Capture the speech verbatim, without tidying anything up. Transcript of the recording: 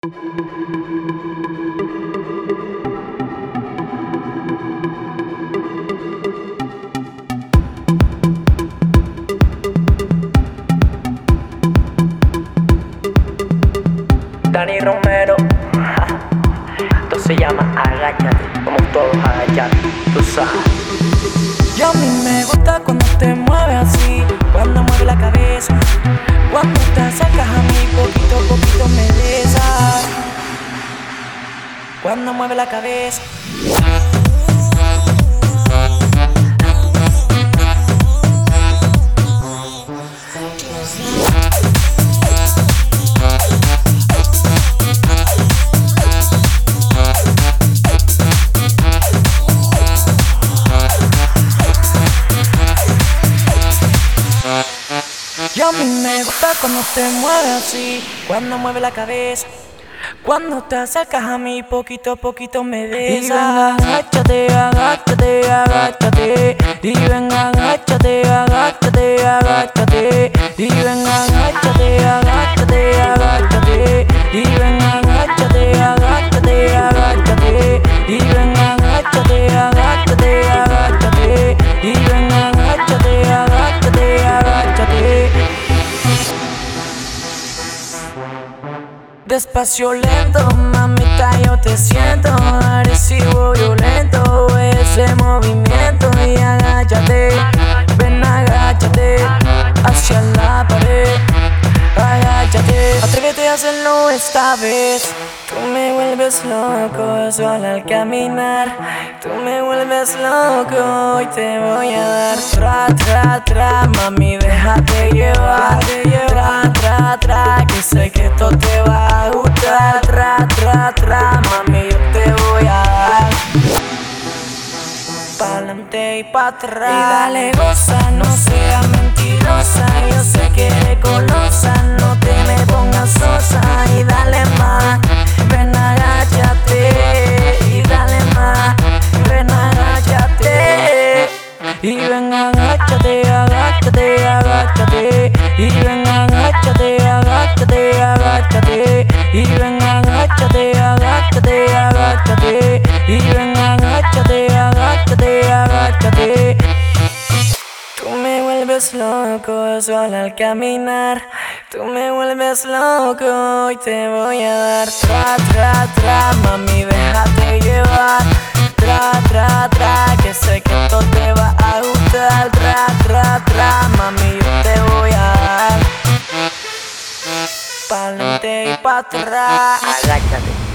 Dani Romero, esto se llama agáchate, vamos todos a agachar, tú sabes. Y a mí me gusta cuando te mueves así, cuando mueves la cabeza, cuando te acercas a mí, poquito a poquito me besas, cuando mueves la cabeza. Y a mí me gusta cuando te mueves así, cuando mueves la cabeza, cuando te acercas a mí, poquito a poquito me besas. Y ven, agáchate, agáchate, agáchate. Y ven, agáchate, agáchate, agáchate. Y ven, agáchate, agáchate, agáchate. Y ven, agáchate, agáchate, agáchate. Y ven, agáchate, agáchate, agáchate. Y ven, agáchate, agáchate, agáchate. Despacio lento, mamita, yo te siento agresivo, violento, ese movimiento. Y agáchate, ven, agáchate hacia la pared, agáchate. Atrévete a hacerlo esta vez. Tú me vuelves loco solo al caminar. Tú me vuelves loco y te voy a dar tra, tra, tra. Mami, déjate llevar, tra, tra, tra, que sé que esto te va a gustar. Tra, tra, tra, mami, yo te voy a dar pa'lante y pa' atrás. Y dale, goza, no seas mentirosa. Yo sé que eres golosa, no te me pongas sosa. Y dale más, ven, agáchate. Y dale más, ven, agáchate. Y ven, agáchate, agáchate, agáchate. Y ven, agáchate, agáchate, agáchate. Y ven, agáchate, agáchate, agáchate. Y ven, agáchate, agáchate, agáchate. Tú me vuelves loco solo al caminar. Tú me vuelves loco y te voy a dar tra, tra, tra. Mami, déjate llevar. Tra, tra, tra, que sé que esto te va a gustar. Tra, tra, tra, mami, yo te voy a dar pa'lante y pa' atrás. Agáchate.